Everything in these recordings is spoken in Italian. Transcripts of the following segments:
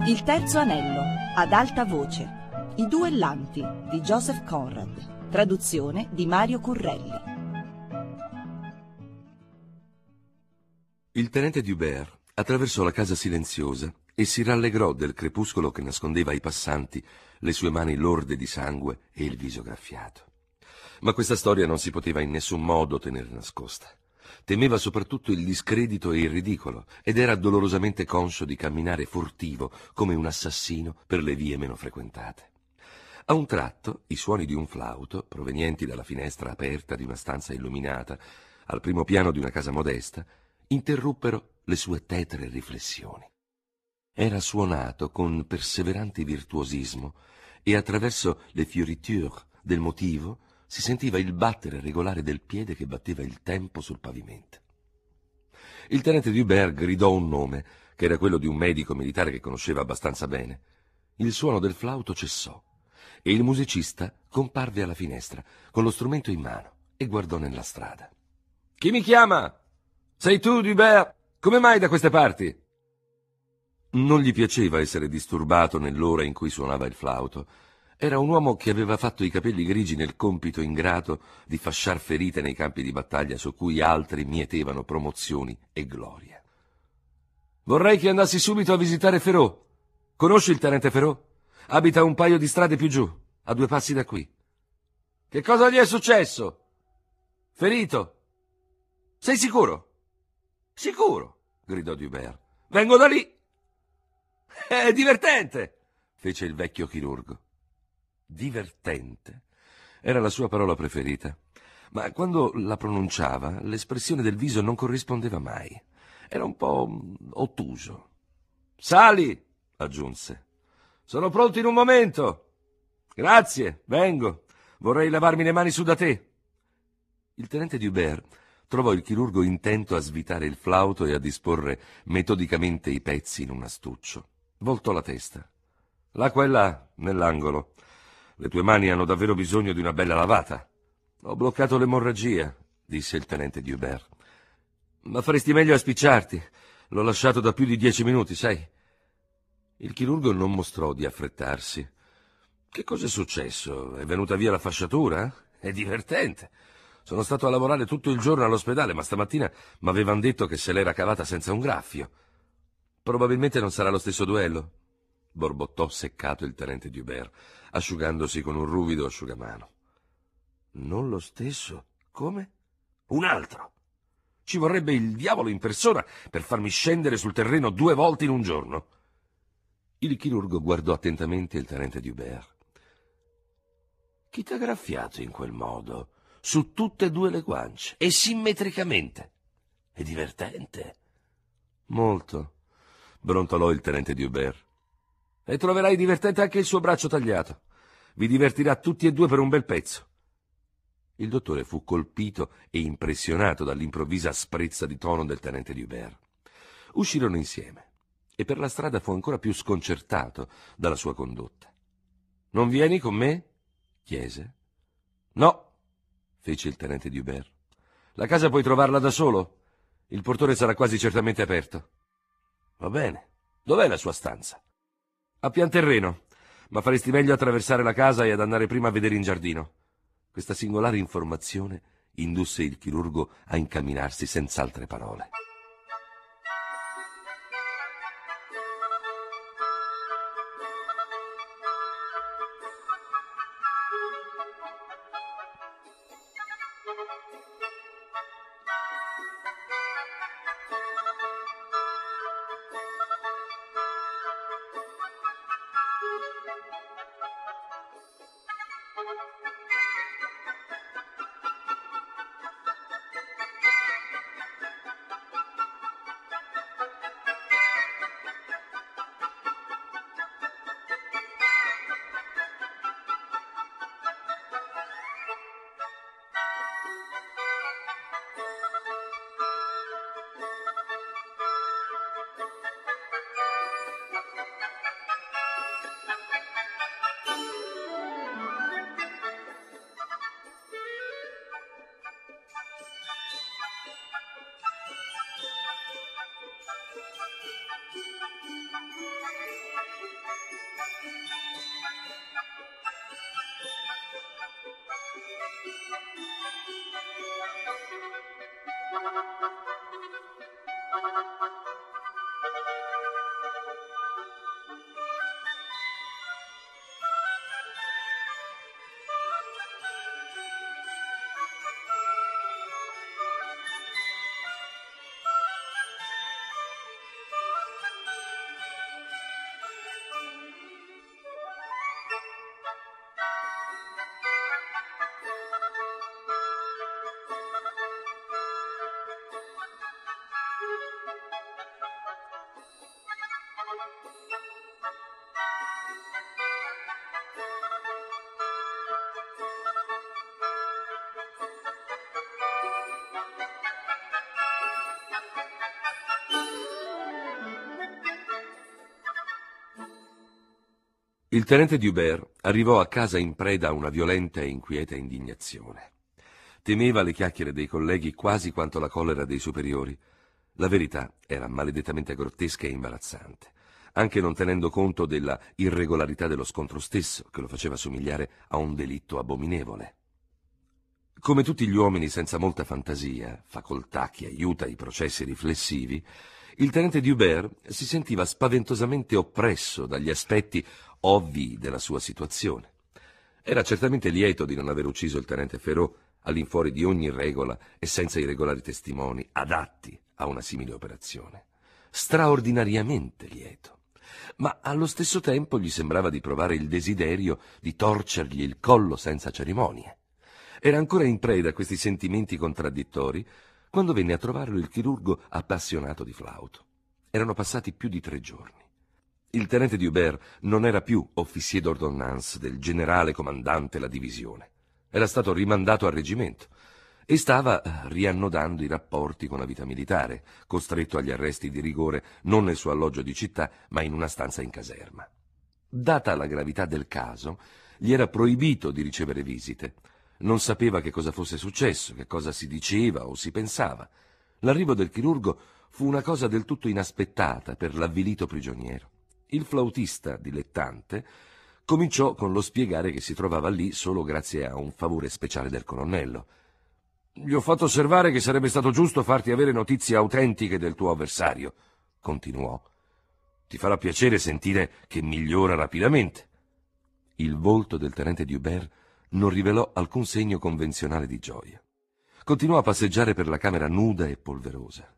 Il terzo anello, ad alta voce. I duellanti di Joseph Conrad. Traduzione di Mario Currelli. Il tenente Dubert attraversò la casa silenziosa e si rallegrò del crepuscolo che nascondeva ai passanti le sue mani lorde di sangue e il viso graffiato. Ma questa storia non si poteva in nessun modo tenere nascosta. Temeva soprattutto il discredito e il ridicolo ed era dolorosamente conscio di camminare furtivo come un assassino per le vie meno frequentate. A un tratto i suoni di un flauto, provenienti dalla finestra aperta di una stanza illuminata, al primo piano di una casa modesta, interruppero le sue tetre riflessioni. Era suonato con perseverante virtuosismo e attraverso le fioriture del motivo si sentiva il battere regolare del piede che batteva il tempo sul pavimento. Il tenente Dubert gridò un nome, che era quello di un medico militare che conosceva abbastanza bene. Il suono del flauto cessò e il musicista comparve alla finestra con lo strumento in mano e guardò nella strada. «Chi mi chiama? Sei tu, Dubert? Come mai da queste parti?» Non gli piaceva essere disturbato nell'ora in cui suonava il flauto. Era un uomo che aveva fatto i capelli grigi nel compito ingrato di fasciar ferite nei campi di battaglia su cui altri mietevano promozioni e gloria. «Vorrei che andassi subito a visitare Ferraud. Conosci il tenente Ferraud? Abita un paio di strade più giù, a 2 passi da qui.» «Che cosa gli è successo?» «Ferito.» «Sei sicuro?» «Sicuro», gridò Dubert. «Vengo da lì.» «È divertente», fece il vecchio chirurgo. Divertente era la sua parola preferita, ma quando la pronunciava l'espressione del viso non corrispondeva mai. Era un po' ottuso. «Sali», aggiunse. «Sono pronto in un momento.» «Grazie, vengo. Vorrei lavarmi le mani su da te.» Il tenente Dubert trovò il chirurgo intento a svitare il flauto e a disporre metodicamente i pezzi in un astuccio. Voltò la testa. «L'acqua è là, nell'angolo. Le tue mani hanno davvero bisogno di una bella lavata.» «Ho bloccato l'emorragia», disse il tenente Dubert. «Ma faresti meglio a spicciarti. L'ho lasciato da più di 10 minuti, sai.» Il chirurgo non mostrò di affrettarsi. «Che cosa è successo? È venuta via la fasciatura? È divertente. Sono stato a lavorare tutto il giorno all'ospedale, ma stamattina m'avevano detto che se l'era cavata senza un graffio.» «Probabilmente non sarà lo stesso duello», borbottò seccato il tenente Dubert, asciugandosi con un ruvido asciugamano. «Non lo stesso? Come?» «Un altro. Ci vorrebbe il diavolo in persona per farmi scendere sul terreno 2 volte in un giorno.» Il chirurgo guardò attentamente il tenente Dubert. «Chi t'ha graffiato in quel modo, su tutte e 2 le guance, e simmetricamente? È divertente.» «Molto», brontolò il tenente Dubert. «E troverai divertente anche il suo braccio tagliato. Vi divertirà tutti e 2 per un bel pezzo.» Il dottore fu colpito e impressionato dall'improvvisa asprezza di tono del tenente Dubert. Uscirono insieme e per la strada fu ancora più sconcertato dalla sua condotta. «Non vieni con me?» chiese. «No», fece il tenente Dubert. «La casa puoi trovarla da solo? Il portone sarà quasi certamente aperto.» «Va bene. Dov'è la sua stanza?» «A pian terreno, ma faresti meglio a attraversare la casa e ad andare prima a vedere in giardino.» Questa singolare informazione indusse il chirurgo a incamminarsi senza altre parole. Il tenente Dubert arrivò a casa in preda a una violenta e inquieta indignazione. Temeva le chiacchiere dei colleghi quasi quanto la collera dei superiori. La verità era maledettamente grottesca e imbarazzante, anche non tenendo conto della irregolarità dello scontro stesso, che lo faceva somigliare a un delitto abominevole. Come tutti gli uomini senza molta fantasia, facoltà che aiuta i processi riflessivi, il tenente Dubert si sentiva spaventosamente oppresso dagli aspetti ovvi della sua situazione. Era certamente lieto di non aver ucciso il tenente Ferraud all'infuori di ogni regola e senza i regolari testimoni adatti a una simile operazione. Straordinariamente lieto. Ma allo stesso tempo gli sembrava di provare il desiderio di torcergli il collo senza cerimonie. Era ancora in preda a questi sentimenti contraddittori quando venne a trovarlo il chirurgo appassionato di flauto. Erano passati più di 3 giorni. Il tenente Dubert non era più officier d'ordonnance del generale comandante la divisione. Era stato rimandato al reggimento e stava riannodando i rapporti con la vita militare, costretto agli arresti di rigore non nel suo alloggio di città, ma in una stanza in caserma. Data la gravità del caso, gli era proibito di ricevere visite. Non sapeva che cosa fosse successo, che cosa si diceva o si pensava. L'arrivo del chirurgo fu una cosa del tutto inaspettata per l'avvilito prigioniero. Il flautista, dilettante, cominciò con lo spiegare che si trovava lì solo grazie a un favore speciale del colonnello. «Gli ho fatto osservare che sarebbe stato giusto farti avere notizie autentiche del tuo avversario», continuò. «Ti farà piacere sentire che migliora rapidamente». Il volto del tenente Dubert non rivelò alcun segno convenzionale di gioia. Continuò a passeggiare per la camera nuda e polverosa.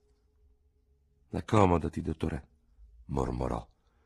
«Accomodati, dottore», mormorò.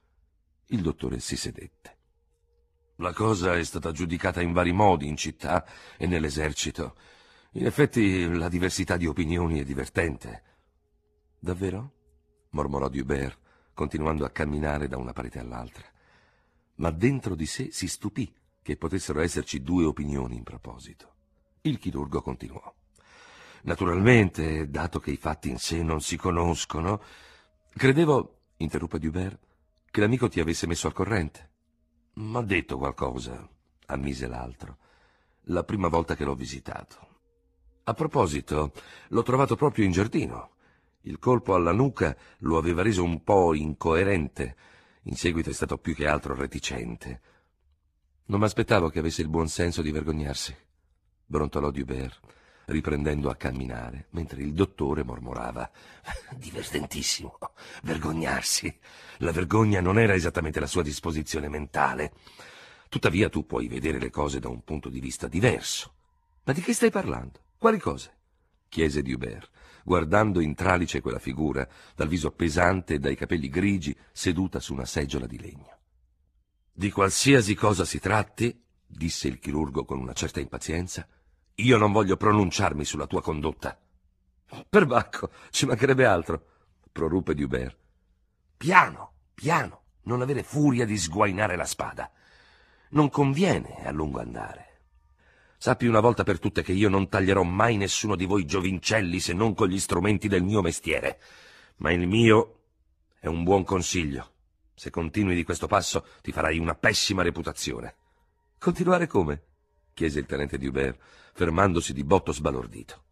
Il dottore si sedette. «La cosa è stata giudicata in vari modi in città e nell'esercito. In effetti la diversità di opinioni è divertente». «Davvero?» mormorò Dubert, continuando a camminare da una parete all'altra. Ma dentro di sé si stupì che potessero esserci 2 opinioni in proposito. Il chirurgo continuò. «Naturalmente, dato che i fatti in sé non si conoscono, credevo», interruppe Dubert, «che l'amico ti avesse messo al corrente». «M'ha detto qualcosa», ammise l'altro, «la prima volta che l'ho visitato. A proposito, l'ho trovato proprio in giardino. Il colpo alla nuca lo aveva reso un po' incoerente. In seguito è stato più che altro reticente». «Non m'aspettavo che avesse il buon senso di vergognarsi», brontolò Dubert, riprendendo a camminare, mentre il dottore mormorava: «Divertentissimo, vergognarsi. La vergogna non era esattamente la sua disposizione mentale. Tuttavia tu puoi vedere le cose da un punto di vista diverso». «Ma di che stai parlando? Quali cose?» chiese Dubert, guardando in tralice quella figura, dal viso pesante e dai capelli grigi, seduta su una seggiola di legno. «Di qualsiasi cosa si tratti», disse il chirurgo con una certa impazienza, «io non voglio pronunciarmi sulla tua condotta». «Perbacco, ci mancherebbe altro», proruppe Dubert. «Piano, piano, non avere furia di sguainare la spada. Non conviene a lungo andare. Sappi una volta per tutte che io non taglierò mai nessuno di voi giovincelli se non con gli strumenti del mio mestiere. Ma il mio è un buon consiglio. Se continui di questo passo ti farai una pessima reputazione». «Continuare come?» chiese il tenente Dubert, fermandosi di botto sbalordito.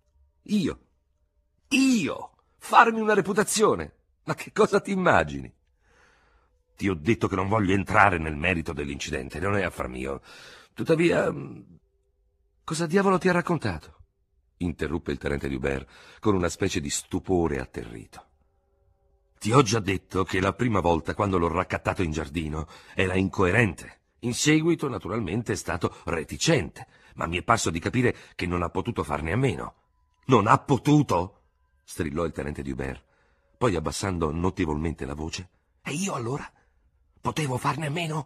Io? Farmi una reputazione? Ma che cosa ti immagini?» Ti ho detto che non voglio entrare nel merito dell'incidente, non è affar mio. Tuttavia, cosa diavolo ti ha raccontato? Interruppe il tenente Dubert con una specie di stupore atterrito. Ti ho già detto che la prima volta, quando l'ho raccattato in giardino, era incoerente. In seguito, naturalmente, è stato reticente, ma mi è parso di capire che non ha potuto farne a meno. Non ha potuto? Strillò il tenente Dubert, poi abbassando notevolmente la voce. E io allora? Potevo farne a meno?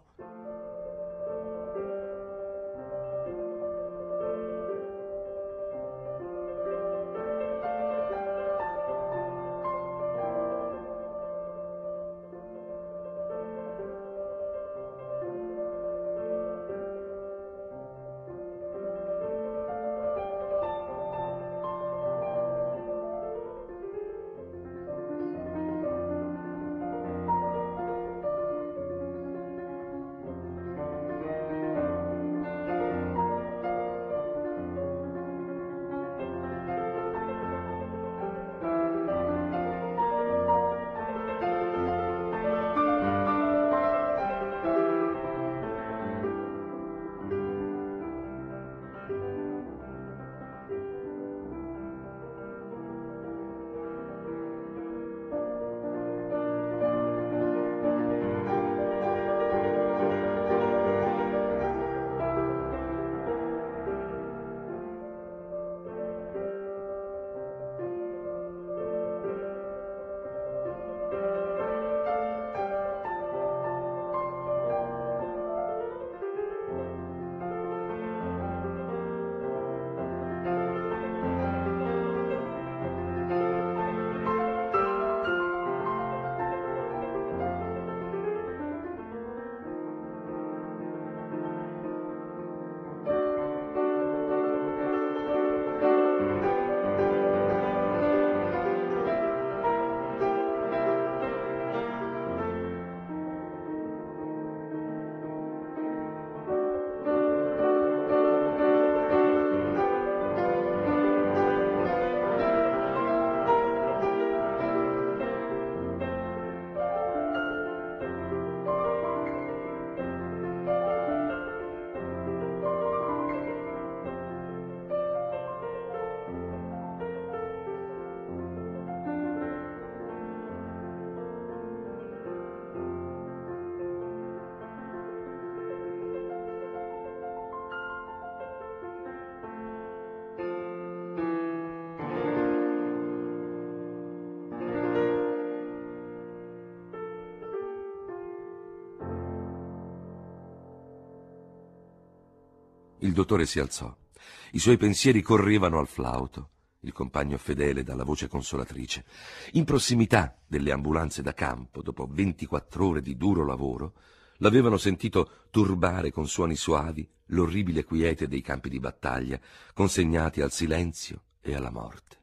Il dottore si alzò. I suoi pensieri correvano al flauto, il compagno fedele dalla voce consolatrice. In prossimità delle ambulanze da campo, dopo 24 ore di duro lavoro, l'avevano sentito turbare con suoni suavi l'orribile quiete dei campi di battaglia, consegnati al silenzio e alla morte.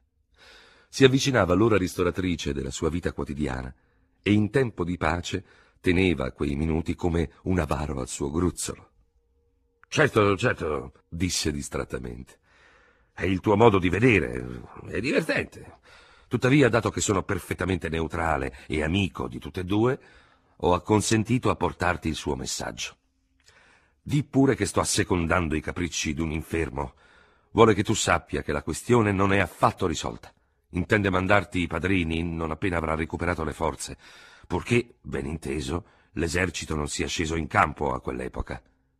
Si avvicinava l'ora ristoratrice della sua vita quotidiana e in tempo di pace teneva quei minuti come un avaro al suo gruzzolo. Certo, disse distrattamente. È il tuo modo di vedere, è divertente. Tuttavia, dato che sono perfettamente neutrale e amico di tutte e due, ho acconsentito a portarti il suo messaggio. Di pure che sto assecondando i capricci d'un infermo. Vuole che tu sappia che la questione non è affatto risolta. Intende mandarti i padrini non appena avrà recuperato le forze, purché, ben inteso, l'esercito non sia sceso in campo a quell'epoca.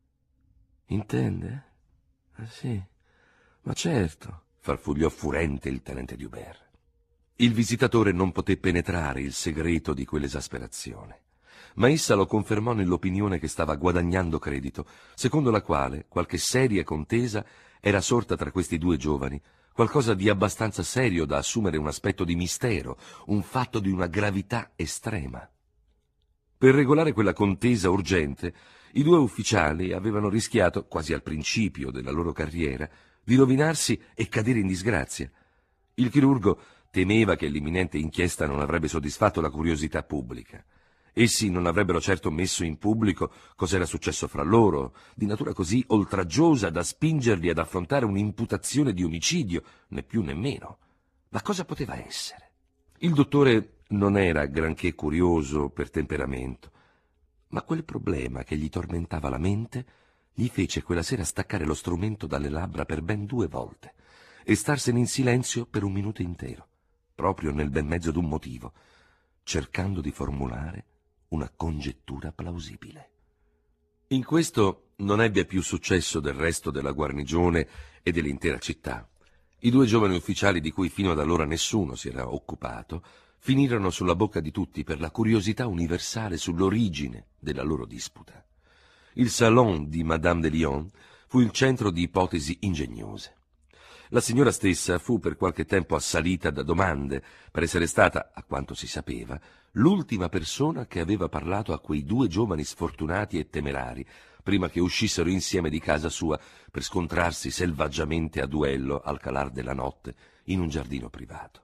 Intende? Sì, ma certo, farfugliò furente il tenente Dubert. Il visitatore non poté penetrare il segreto di quell'esasperazione, ma essa lo confermò nell'opinione che stava guadagnando credito, secondo la quale qualche seria contesa era sorta tra questi due giovani, qualcosa di abbastanza serio da assumere un aspetto di mistero, un fatto di una gravità estrema. Per regolare quella contesa urgente, i due ufficiali avevano rischiato, quasi al principio della loro carriera, di rovinarsi e cadere in disgrazia. Il chirurgo temeva che l'imminente inchiesta non avrebbe soddisfatto la curiosità pubblica. Essi non avrebbero certo messo in pubblico cos'era successo fra loro, di natura così oltraggiosa da spingerli ad affrontare un'imputazione di omicidio, né più né meno. Ma cosa poteva essere? Il dottore non era granché curioso per temperamento, Ma quel problema che gli tormentava la mente gli fece quella sera staccare lo strumento dalle labbra per ben 2 volte e starsene in silenzio per 1 minuto intero, proprio nel bel mezzo d'un motivo, cercando di formulare una congettura plausibile. In questo non ebbe più successo del resto della guarnigione e dell'intera città. I 2 giovani ufficiali, di cui fino ad allora nessuno si era occupato, finirono sulla bocca di tutti per la curiosità universale sull'origine della loro disputa. Il salon di Madame de Lyon fu il centro di ipotesi ingegnose. La signora stessa fu per qualche tempo assalita da domande per essere stata, a quanto si sapeva, l'ultima persona che aveva parlato a quei 2 giovani sfortunati e temerari prima che uscissero insieme di casa sua per scontrarsi selvaggiamente a duello al calar della notte in un giardino privato.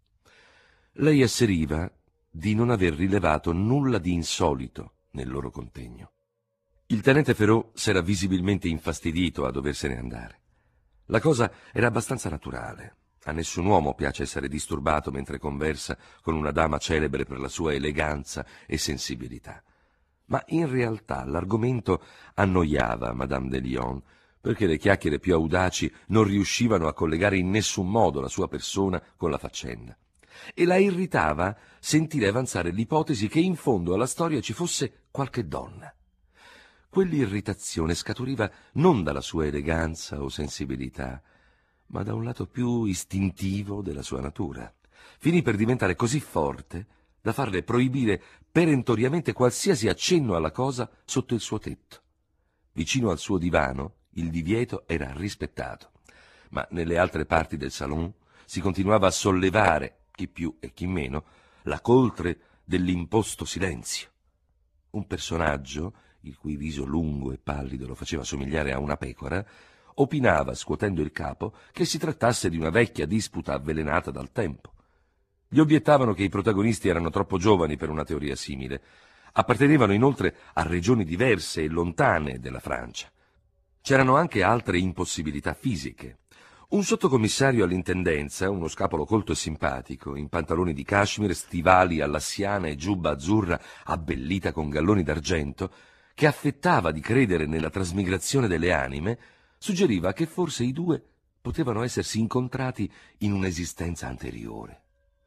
Lei asseriva di non aver rilevato nulla di insolito nel loro contegno. Il tenente Ferraud s'era visibilmente infastidito a doversene andare. La cosa era abbastanza naturale. A nessun uomo piace essere disturbato mentre conversa con una dama celebre per la sua eleganza e sensibilità. Ma in realtà l'argomento annoiava Madame de Lyon, perché le chiacchiere più audaci non riuscivano a collegare in nessun modo la sua persona con la faccenda. E la irritava sentire avanzare l'ipotesi che in fondo alla storia ci fosse qualche donna. Quell'irritazione scaturiva non dalla sua eleganza o sensibilità, ma da un lato più istintivo della sua natura. Finì per diventare così forte da farle proibire perentoriamente qualsiasi accenno alla cosa sotto il suo tetto. Vicino al suo divano il divieto era rispettato, ma nelle altre parti del salon si continuava a sollevare, chi più e chi meno, la coltre dell'imposto silenzio. Un personaggio, il cui viso lungo e pallido lo faceva somigliare a una pecora, opinava, scuotendo il capo, che si trattasse di una vecchia disputa avvelenata dal tempo. Gli obiettavano che i protagonisti erano troppo giovani per una teoria simile. Appartenevano inoltre a regioni diverse e lontane della Francia. C'erano anche altre impossibilità fisiche. Un sottocommissario all'intendenza, uno scapolo colto e simpatico, in pantaloni di cashmere, stivali alla siana e giubba azzurra abbellita con galloni d'argento, che affettava di credere nella trasmigrazione delle anime, suggeriva che forse i 2 potevano essersi incontrati in un'esistenza anteriore.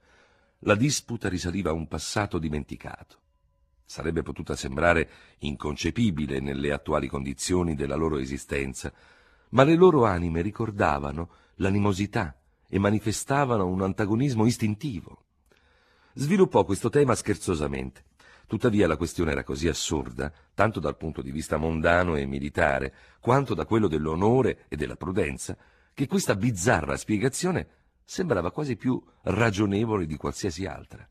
La disputa risaliva a un passato dimenticato. Sarebbe potuta sembrare inconcepibile nelle attuali condizioni della loro esistenza, ma le loro anime ricordavano l'animosità e manifestavano un antagonismo istintivo. Sviluppò questo tema scherzosamente. Tuttavia la questione era così assurda, tanto dal punto di vista mondano e militare, quanto da quello dell'onore e della prudenza, che questa bizzarra spiegazione sembrava quasi più ragionevole di qualsiasi altra.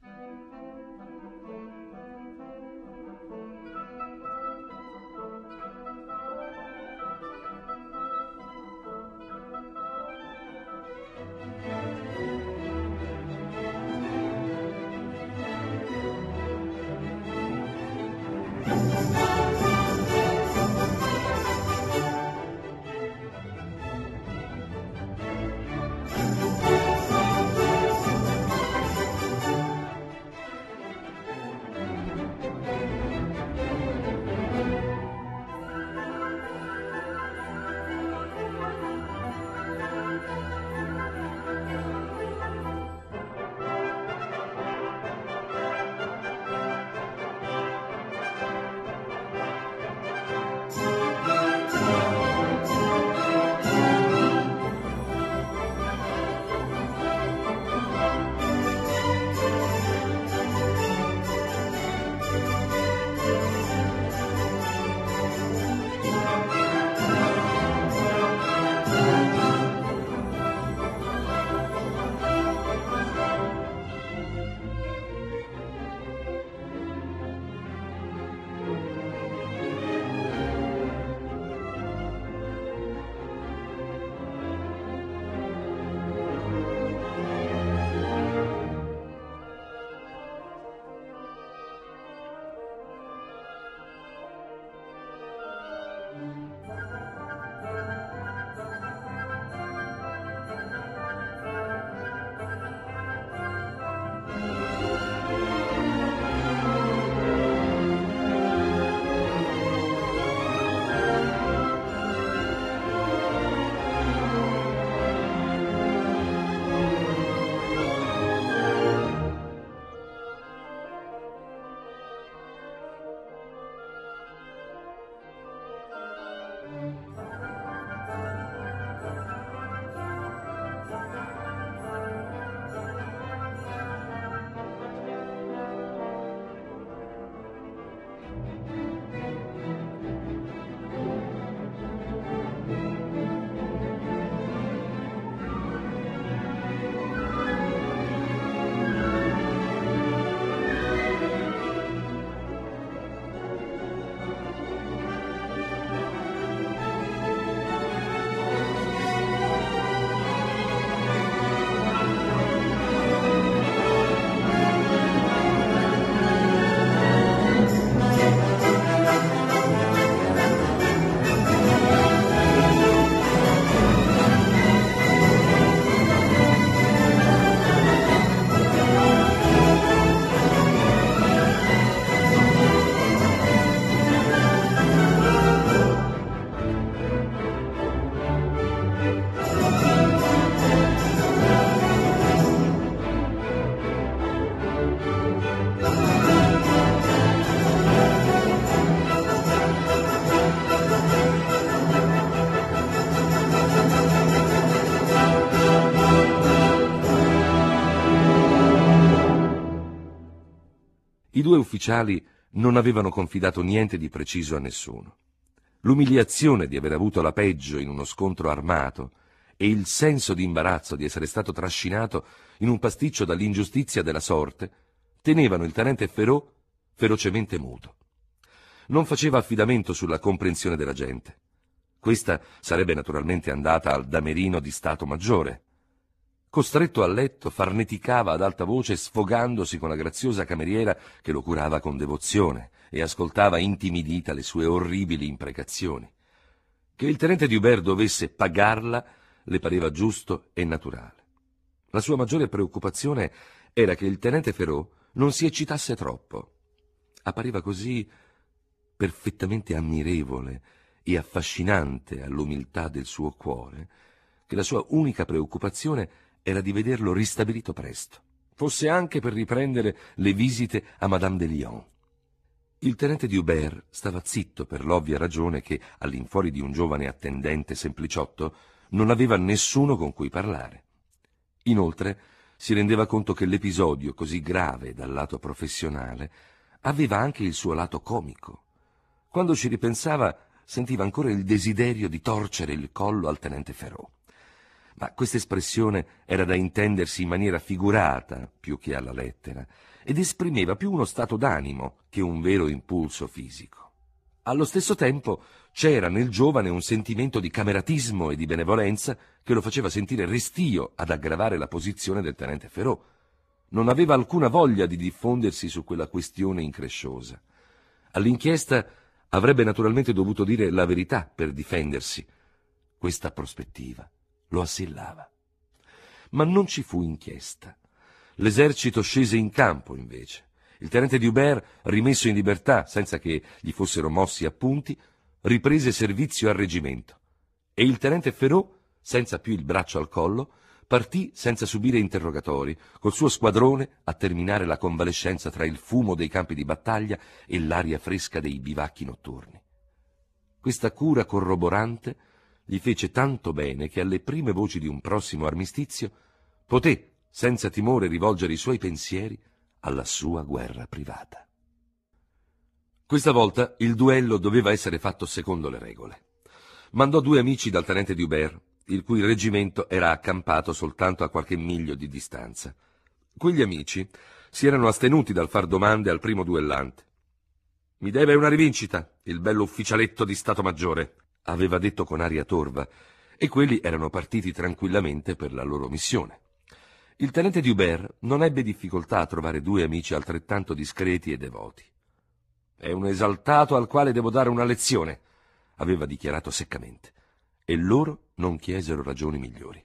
I due ufficiali non avevano confidato niente di preciso a nessuno. L'umiliazione di aver avuto la peggio in uno scontro armato e il senso di imbarazzo di essere stato trascinato in un pasticcio dall'ingiustizia della sorte tenevano il tenente Ferraud ferocemente muto. Non faceva affidamento sulla comprensione della gente. Questa sarebbe naturalmente andata al damerino di Stato Maggiore. Costretto a letto, farneticava ad alta voce, sfogandosi con la graziosa cameriera che lo curava con devozione e ascoltava intimidita le sue orribili imprecazioni. Che il tenente Dubert dovesse pagarla le pareva giusto e naturale. La sua maggiore preoccupazione era che il tenente Ferraud non si eccitasse troppo. Appariva così perfettamente ammirevole e affascinante all'umiltà del suo cuore, che la sua unica preoccupazione era di vederlo ristabilito presto, fosse anche per riprendere le visite a Madame de Lyon. Il tenente Dubert stava zitto per l'ovvia ragione che, all'infuori di un giovane attendente sempliciotto, non aveva nessuno con cui parlare. Inoltre, si rendeva conto che l'episodio, così grave dal lato professionale, aveva anche il suo lato comico. Quando ci ripensava, sentiva ancora il desiderio di torcere il collo al tenente Ferraud. Ma questa espressione era da intendersi in maniera figurata più che alla lettera ed esprimeva più uno stato d'animo che un vero impulso fisico. Allo stesso tempo c'era nel giovane un sentimento di cameratismo e di benevolenza che lo faceva sentire restio ad aggravare la posizione del tenente Ferraud. Non aveva alcuna voglia di diffondersi su quella questione incresciosa. All'inchiesta avrebbe naturalmente dovuto dire la verità per difendersi. Questa prospettiva lo assillava. Ma non ci fu inchiesta. L'esercito scese in campo, invece. Il tenente Dubert, rimesso in libertà senza che gli fossero mossi appunti, riprese servizio al reggimento. E il tenente Ferraud, senza più il braccio al collo, partì senza subire interrogatori, col suo squadrone a terminare la convalescenza tra il fumo dei campi di battaglia e l'aria fresca dei bivacchi notturni. Questa cura corroborante gli fece tanto bene che alle prime voci di un prossimo armistizio poté, senza timore, rivolgere i suoi pensieri alla sua guerra privata. Questa volta il duello doveva essere fatto secondo le regole. Mandò 2 amici dal tenente Dubert, il cui reggimento era accampato soltanto a qualche miglio di distanza. Quegli amici si erano astenuti dal far domande al primo duellante. «Mi deve una rivincita, il bello ufficialetto di Stato Maggiore», aveva detto con aria torva, e quelli erano partiti tranquillamente per la loro missione. Il tenente Dubert non ebbe difficoltà a trovare 2 amici altrettanto discreti e devoti. «È un esaltato al quale devo dare una lezione», aveva dichiarato seccamente, e loro non chiesero ragioni migliori.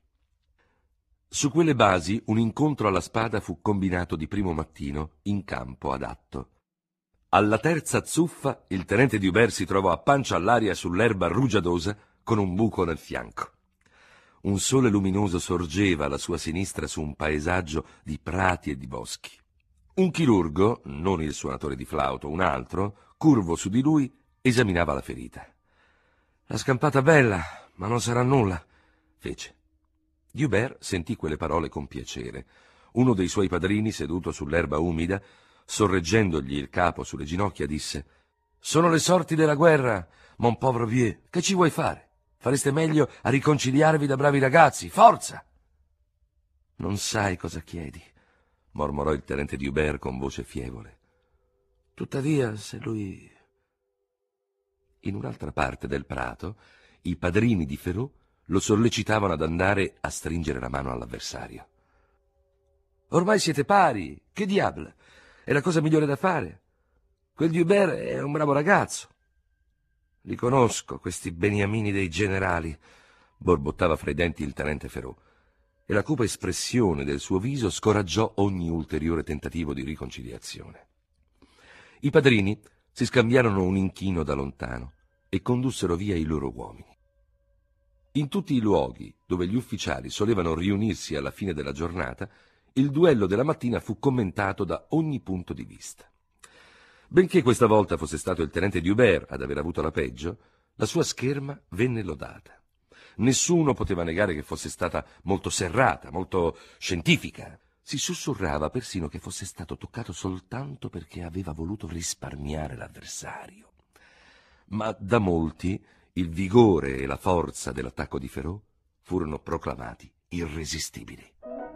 Su quelle basi un incontro alla spada fu combinato di primo mattino in campo adatto. Alla terza zuffa il tenente Dubert si trovò a pancia all'aria sull'erba rugiadosa con un buco nel fianco. Un sole luminoso sorgeva alla sua sinistra su un paesaggio di prati e di boschi. Un chirurgo, non il suonatore di flauto, un altro, curvo su di lui, esaminava la ferita. «La scampata bella, ma non sarà nulla», fece. Dubert sentì quelle parole con piacere. Uno dei suoi padrini, seduto sull'erba umida, sorreggendogli il capo sulle ginocchia, disse: «Sono le sorti della guerra, mon povero vieux. Che ci vuoi fare? Fareste meglio a riconciliarvi da bravi ragazzi. Forza!» «Non sai cosa chiedi», mormorò il tenente Dubert con voce fievole. «Tuttavia, se lui...» In un'altra parte del prato, i padrini di Ferraud lo sollecitavano ad andare a stringere la mano all'avversario. «Ormai siete pari, che diable! È la cosa migliore da fare. Quel Dubert è un bravo ragazzo». «Li conosco, questi beniamini dei generali», borbottava fra i denti il tenente Ferraud, e la cupa espressione del suo viso scoraggiò ogni ulteriore tentativo di riconciliazione. I padrini si scambiarono un inchino da lontano e condussero via i loro uomini. In tutti i luoghi dove gli ufficiali solevano riunirsi alla fine della giornata, il duello della mattina fu commentato da ogni punto di vista. Benché questa volta fosse stato il tenente Dubert ad aver avuto la peggio, la sua scherma venne lodata. Nessuno poteva negare che fosse stata molto serrata, molto scientifica. Si sussurrava persino che fosse stato toccato soltanto perché aveva voluto risparmiare l'avversario. Ma da molti il vigore e la forza dell'attacco di Ferrau furono proclamati irresistibili.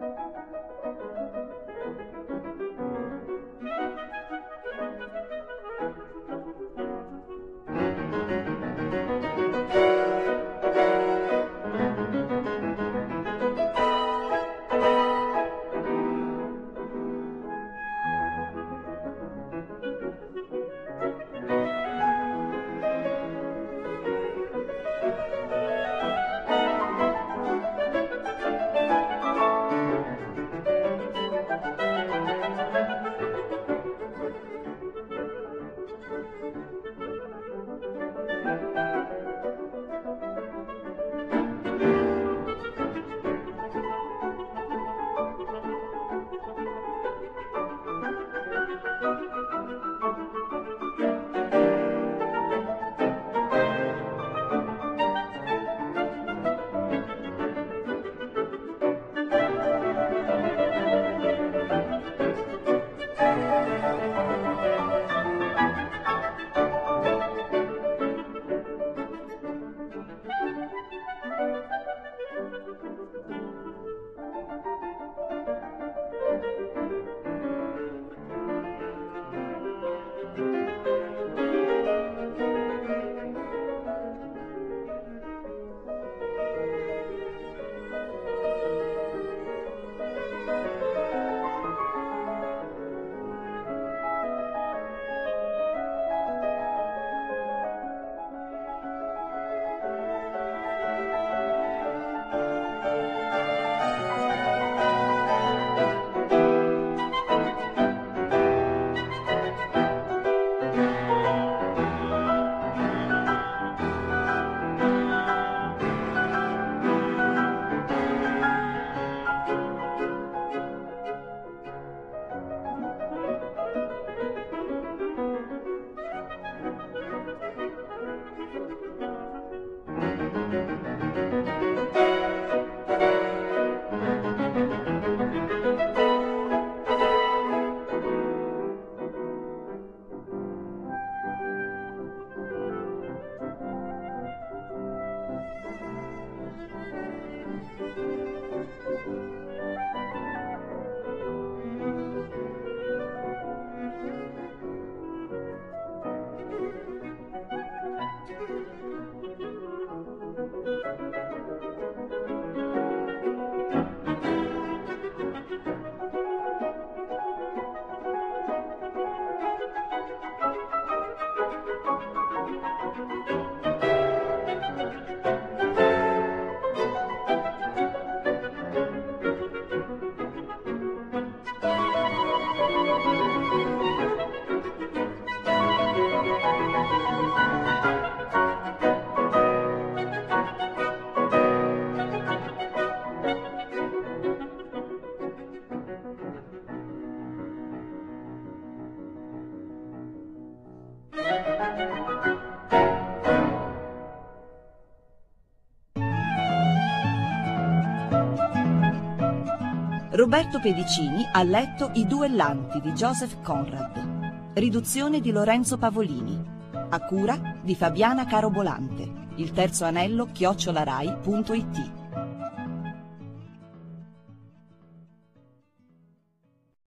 Roberto Pedicini ha letto I duellanti di Joseph Conrad. Riduzione di Lorenzo Pavolini. A cura di Fabiana Carobolante. Il terzo anello @rai.it